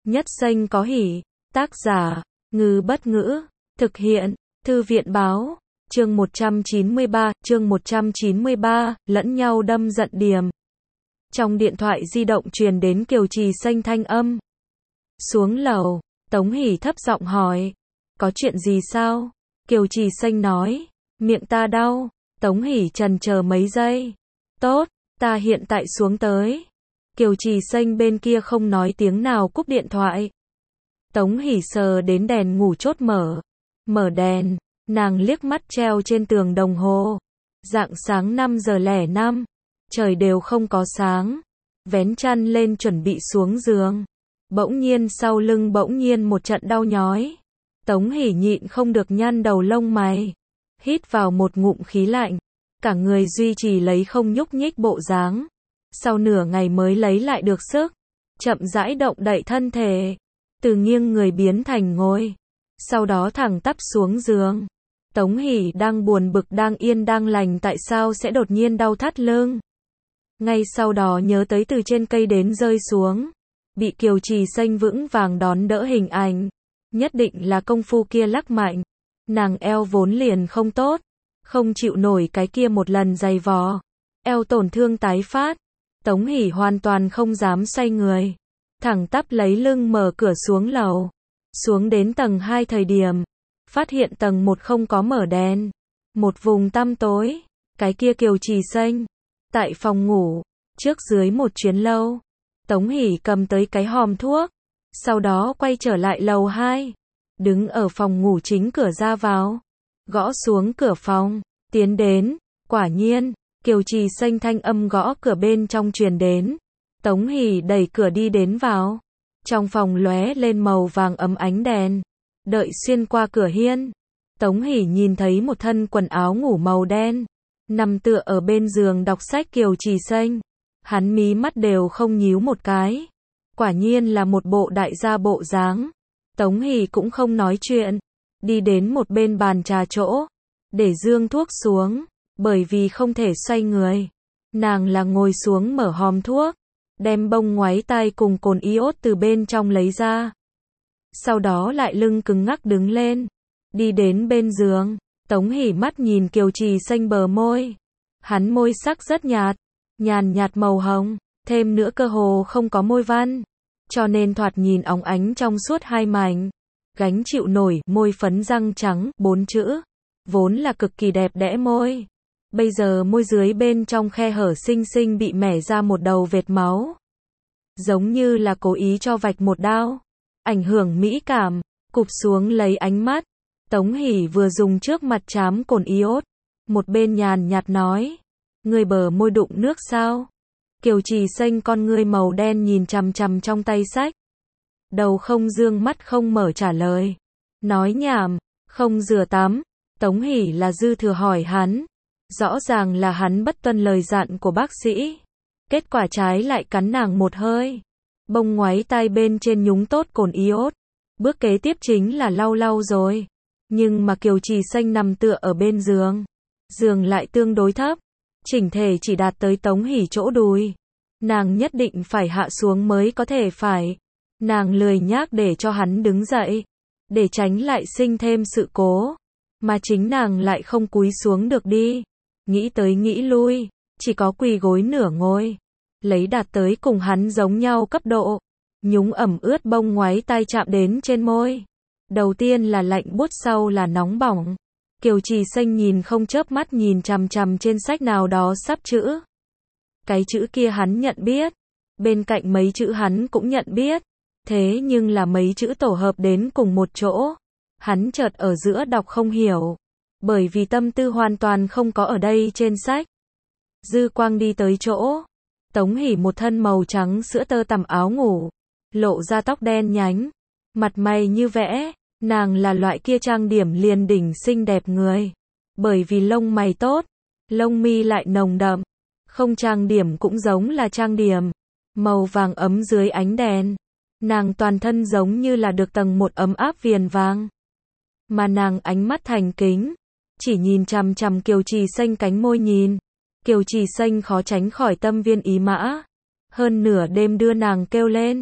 Nhất danh có hỷ. Tác giả, Ngư Bất Ngữ. Thực hiện, Thư viện Báo. Chương 193, lẫn nhau đâm giận điềm. Trong điện thoại di động truyền đến Kiều Trì Xanh thanh âm. Xuống lầu, Tống Hỷ thấp giọng hỏi. Có chuyện gì sao? Kiều Trì Xanh nói. Miệng ta đau. Tống Hỷ chần chờ mấy giây. Tốt, ta hiện tại xuống tới. Kiều Trì Xanh bên kia không nói tiếng nào cúp điện thoại. Tống Hỷ sờ đến đèn ngủ chốt mở đèn, nàng liếc mắt treo trên tường đồng hồ. Rạng sáng 5:05, trời đều không có sáng. Vén chăn lên chuẩn bị xuống giường. Bỗng nhiên sau lưng một trận đau nhói. Tống Hỷ nhịn không được nhăn đầu lông mày. Hít vào một ngụm khí lạnh. Cả người duy trì lấy không nhúc nhích bộ dáng. Sau nửa ngày mới lấy lại được sức. Chậm rãi động đậy thân thể. Từ nghiêng người biến thành ngồi. Sau đó thẳng tắp xuống giường. Tống Hỷ đang buồn bực đang yên đang lành tại sao sẽ đột nhiên đau thắt lưng. Ngay sau đó nhớ tới từ trên cây đến rơi xuống. Bị Kiều Trì Xanh vững vàng đón đỡ hình ảnh. Nhất định là công phu kia lắc mạnh. Nàng eo vốn liền không tốt. Không chịu nổi cái kia một lần giày vò. Eo tổn thương tái phát. Tống Hỷ hoàn toàn không dám xoay người. Thẳng tắp lấy lưng mở cửa xuống lầu. Xuống đến tầng 2 thời điểm. Phát hiện tầng 1 không có mở đèn. Một vùng tăm tối. Cái kia Kiều Trì Xanh. Tại phòng ngủ. Trước dưới một chuyến lâu. Tống Hỷ cầm tới cái hòm thuốc. Sau đó quay trở lại lầu 2. Đứng ở phòng ngủ chính cửa ra vào. Gõ xuống cửa phòng. Tiến đến. Quả nhiên. Kiều Trì Xanh thanh âm gõ cửa bên trong truyền đến. Tống Hỷ đẩy cửa đi đến vào. Trong phòng lóe lên màu vàng ấm ánh đèn. Đợi xuyên qua cửa hiên. Tống Hỷ nhìn thấy một thân quần áo ngủ màu đen. Nằm tựa ở bên giường đọc sách Kiều Trì Xanh. Hắn mí mắt đều không nhíu một cái. Quả nhiên là một bộ đại gia bộ dáng. Tống Hỷ cũng không nói chuyện. Đi đến một bên bàn trà chỗ. Để dương thuốc xuống. Bởi vì không thể xoay người. Nàng là ngồi xuống mở hòm thuốc. Đem bông ngoáy tai cùng cồn iốt từ bên trong lấy ra. Sau đó lại lưng cứng ngắc đứng lên. Đi đến bên giường. Tống Hỷ mắt nhìn Kiều Trì Xanh bờ môi. Hắn môi sắc rất nhạt. Nhàn nhạt màu hồng. Thêm nữa cơ hồ không có môi văn. Cho nên thoạt nhìn óng ánh trong suốt hai mảnh. Gánh chịu nổi môi phấn răng trắng 4 chữ. Vốn là cực kỳ đẹp đẽ môi. Bây giờ môi dưới bên trong khe hở xinh xinh bị mẻ ra một đầu vệt máu. Giống như là cố ý cho vạch một đao. Ảnh hưởng mỹ cảm. Cụp xuống lấy ánh mắt. Tống Hỷ vừa dùng trước mặt chám cồn iốt. Một bên nhàn nhạt nói. Người bờ môi đụng nước sao? Kiều Trì Xanh con ngươi màu đen nhìn chằm chằm trong tay sách. Đầu không dương mắt không mở trả lời. Nói nhảm. Không rửa tắm. Tống Hỷ là dư thừa hỏi hắn. Rõ ràng là hắn bất tuân lời dặn của bác sĩ. Kết quả trái lại cắn nàng một hơi. Bông ngoáy tai bên trên nhúng tốt cồn iốt. Bước kế tiếp chính là lau rồi. Nhưng mà Kiều Trì Xanh nằm tựa ở bên giường. Giường lại tương đối thấp. Chỉnh thể chỉ đạt tới Tống Hỷ chỗ đùi. Nàng nhất định phải hạ xuống mới có thể phải. Nàng lười nhác để cho hắn đứng dậy. Để tránh lại sinh thêm sự cố. Mà chính nàng lại không cúi xuống được đi. Nghĩ tới nghĩ lui. Chỉ có quỳ gối nửa ngồi. Lấy đạt tới cùng hắn giống nhau cấp độ. Nhúng ẩm ướt bông ngoáy tai chạm đến trên môi. Đầu tiên là lạnh buốt sau là nóng bỏng. Kiều Trì Xanh nhìn không chớp mắt nhìn chằm chằm trên sách nào đó sắp chữ. Cái chữ kia hắn nhận biết. Bên cạnh mấy chữ hắn cũng nhận biết. Thế nhưng là mấy chữ tổ hợp đến cùng một chỗ. Hắn chợt ở giữa đọc không hiểu. Bởi vì tâm tư hoàn toàn không có ở đây trên sách. Dư quang đi tới chỗ. Tống Hỷ một thân màu trắng sữa tơ tằm áo ngủ. Lộ ra tóc đen nhánh. Mặt mày như vẽ. Nàng là loại kia trang điểm liền đỉnh xinh đẹp người. Bởi vì lông mày tốt. Lông mi lại nồng đậm. Không trang điểm cũng giống là trang điểm. Màu vàng ấm dưới ánh đèn. Nàng toàn thân giống như là được tầng một ấm áp viền vàng. Mà nàng ánh mắt thành kính. Chỉ nhìn chằm chằm Kiều Trì Xanh cánh môi nhìn. Kiều Trì Xanh khó tránh khỏi tâm viên ý mã. Hơn nửa đêm đưa nàng kêu lên.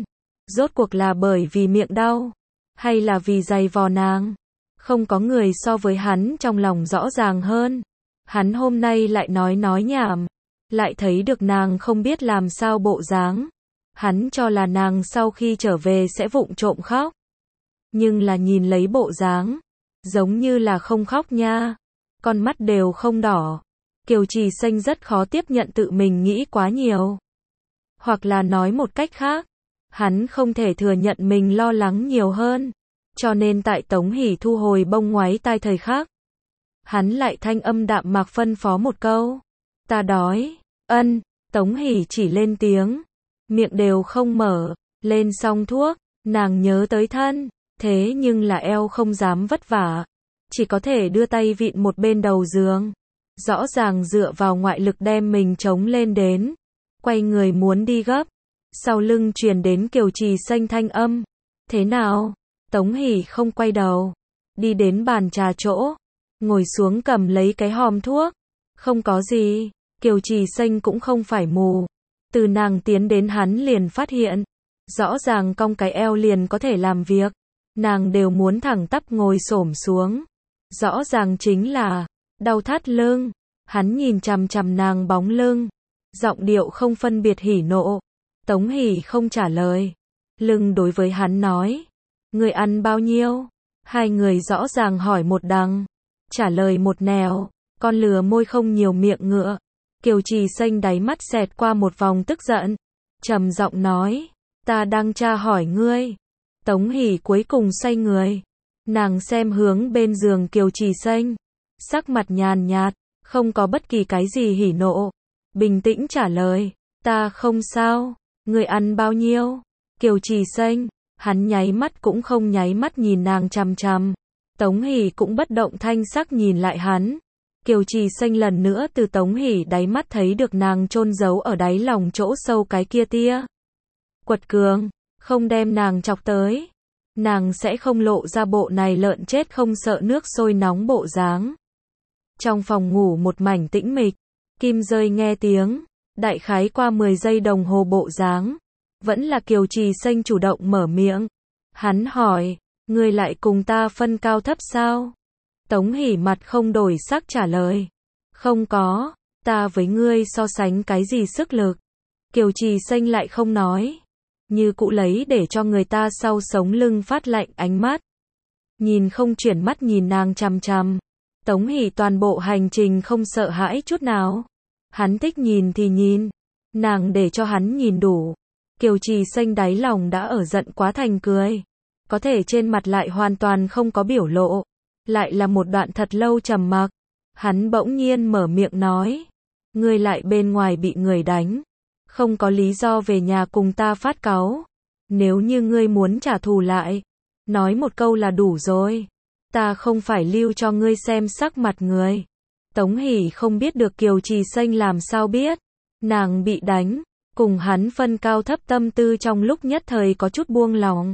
Rốt cuộc là bởi vì miệng đau, hay là vì giày vò nàng? Không có người so với hắn trong lòng rõ ràng hơn. Hắn hôm nay lại nói nhảm, lại thấy được nàng không biết làm sao bộ dáng. Hắn cho là nàng sau khi trở về sẽ vụng trộm khóc. Nhưng là nhìn lấy bộ dáng, giống như là không khóc nha. Con mắt đều không đỏ. Kiều Trì Xanh rất khó tiếp nhận tự mình nghĩ quá nhiều. Hoặc là nói một cách khác, hắn không thể thừa nhận mình lo lắng nhiều hơn. Cho nên tại Tống Hỷ thu hồi bông ngoáy tai thời khắc, hắn lại thanh âm đạm mạc phân phó một câu. Ta đói. Ân. Tống Hỷ chỉ lên tiếng, miệng đều không mở. Lên xong thuốc, nàng nhớ tới thân, thế nhưng là eo không dám vất vả, chỉ có thể đưa tay vịn một bên đầu giường. Rõ ràng dựa vào ngoại lực đem mình chống lên đến. Quay người muốn đi gấp. Sau lưng truyền đến Kiều Trì Xanh thanh âm. Thế nào? Tống Hỷ không quay đầu. Đi đến bàn trà chỗ. Ngồi xuống cầm lấy cái hòm thuốc. Không có gì. Kiều Trì Xanh cũng không phải mù. Từ nàng tiến đến hắn liền phát hiện. Rõ ràng cong cái eo liền có thể làm việc. Nàng đều muốn thẳng tắp ngồi xổm xuống. Rõ ràng chính là đau thắt lưng. Hắn nhìn chằm chằm nàng bóng lưng. Giọng điệu không phân biệt hỉ nộ. Tống Hỷ không trả lời. Lưng đối với hắn nói. Người ăn bao nhiêu? Hai người rõ ràng hỏi một đằng. Trả lời một nẻo. Con lừa môi không nhiều miệng ngựa. Kiều Trì Xanh đáy mắt xẹt qua một vòng tức giận. Trầm giọng nói. Ta đang tra hỏi ngươi. Tống Hỷ cuối cùng xoay người. Nàng xem hướng bên giường Kiều Trì Xanh. Sắc mặt nhàn nhạt. Không có bất kỳ cái gì hỉ nộ. Bình tĩnh trả lời. Ta không sao. Người ăn bao nhiêu? Kiều Trì Xanh. Hắn nháy mắt cũng không nháy mắt nhìn nàng chằm chằm. Tống Hỷ cũng bất động thanh sắc nhìn lại hắn. Kiều Trì Xanh lần nữa từ Tống Hỷ đáy mắt thấy được nàng chôn giấu ở đáy lòng chỗ sâu cái kia tia quật cường. Không đem nàng chọc tới, nàng sẽ không lộ ra bộ này lợn chết không sợ nước sôi nóng bộ dáng. Trong phòng ngủ một mảnh tĩnh mịch. Kim rơi nghe tiếng. Đại khái qua 10 giây đồng hồ bộ dáng. Vẫn là Kiều Trì Xanh chủ động mở miệng. Hắn hỏi. Ngươi lại cùng ta phân cao thấp sao? Tống Hỷ mặt không đổi sắc trả lời. Không có. Ta với ngươi so sánh cái gì sức lực? Kiều Trì Xanh lại không nói. Như cụ lấy để cho người ta sau sống lưng phát lạnh ánh mắt. Nhìn không chuyển mắt nhìn nàng chằm chằm. Tống Hỷ toàn bộ hành trình không sợ hãi chút nào. Hắn thích nhìn thì nhìn. Nàng để cho hắn nhìn đủ. Kiều Trì Xanh đáy lòng đã ở giận quá thành cười. Có thể trên mặt lại hoàn toàn không có biểu lộ. Lại là một đoạn thật lâu trầm mặc. Hắn bỗng nhiên mở miệng nói. Ngươi lại bên ngoài bị người đánh. Không có lý do về nhà cùng ta phát cáu. Nếu như ngươi muốn trả thù lại, nói một câu là đủ rồi. Ta không phải lưu cho ngươi xem sắc mặt người. Tống Hỷ không biết được Kiều Trì Xanh làm sao biết. Nàng bị đánh, cùng hắn phân cao thấp tâm tư trong lúc nhất thời có chút buông lỏng.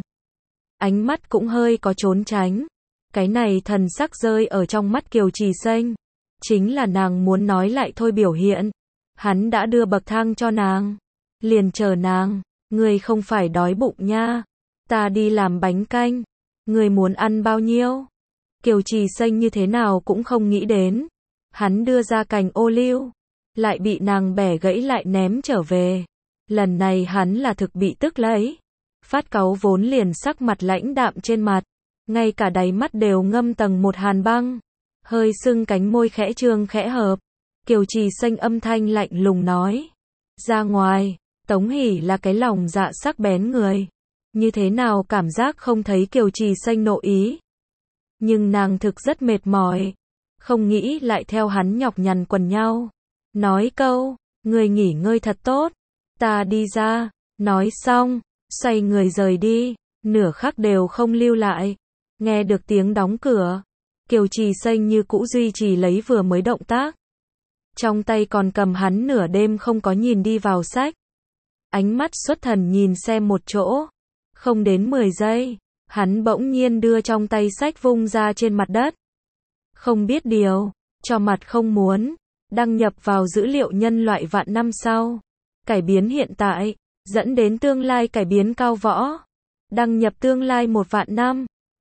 Ánh mắt cũng hơi có trốn tránh. Cái này thần sắc rơi ở trong mắt Kiều Trì Xanh. Chính là nàng muốn nói lại thôi biểu hiện. Hắn đã đưa bậc thang cho nàng. Liền chờ nàng. Ngươi không phải đói bụng nha. Ta đi làm bánh canh. Ngươi muốn ăn bao nhiêu? Kiều Trì Xanh như thế nào cũng không nghĩ đến. Hắn đưa ra cành ô liu. Lại bị nàng bẻ gãy lại ném trở về. Lần này hắn là thực bị tức lấy. Phát cáu vốn liền sắc mặt lãnh đạm trên mặt. Ngay cả đáy mắt đều ngâm tầng một hàn băng. Hơi sưng cánh môi khẽ trương khẽ hợp. Kiều Trì Xanh âm thanh lạnh lùng nói. Ra ngoài. Tống Hỷ là cái lòng dạ sắc bén người. Như thế nào cảm giác không thấy Kiều Trì Xanh nộ ý. Nhưng nàng thực rất mệt mỏi. Không nghĩ lại theo hắn nhọc nhằn quần nhau. Nói câu. Người nghỉ ngơi thật tốt. Ta đi ra. Nói xong. Xoay người rời đi. Nửa khắc đều không lưu lại. Nghe được tiếng đóng cửa. Kiều Trì Xanh như cũ duy trì lấy vừa mới động tác. Trong tay còn cầm hắn nửa đêm không có nhìn đi vào sách. Ánh mắt xuất thần nhìn xem một chỗ. Không đến 10 giây. Hắn bỗng nhiên đưa trong tay sách vung ra trên mặt đất. Không biết điều. Cho mặt không muốn. Đăng nhập vào dữ liệu nhân loại vạn năm sau. Cải biến hiện tại. dẫn đến tương lai cải biến cao võ. Đăng nhập tương lai 1 vạn năm.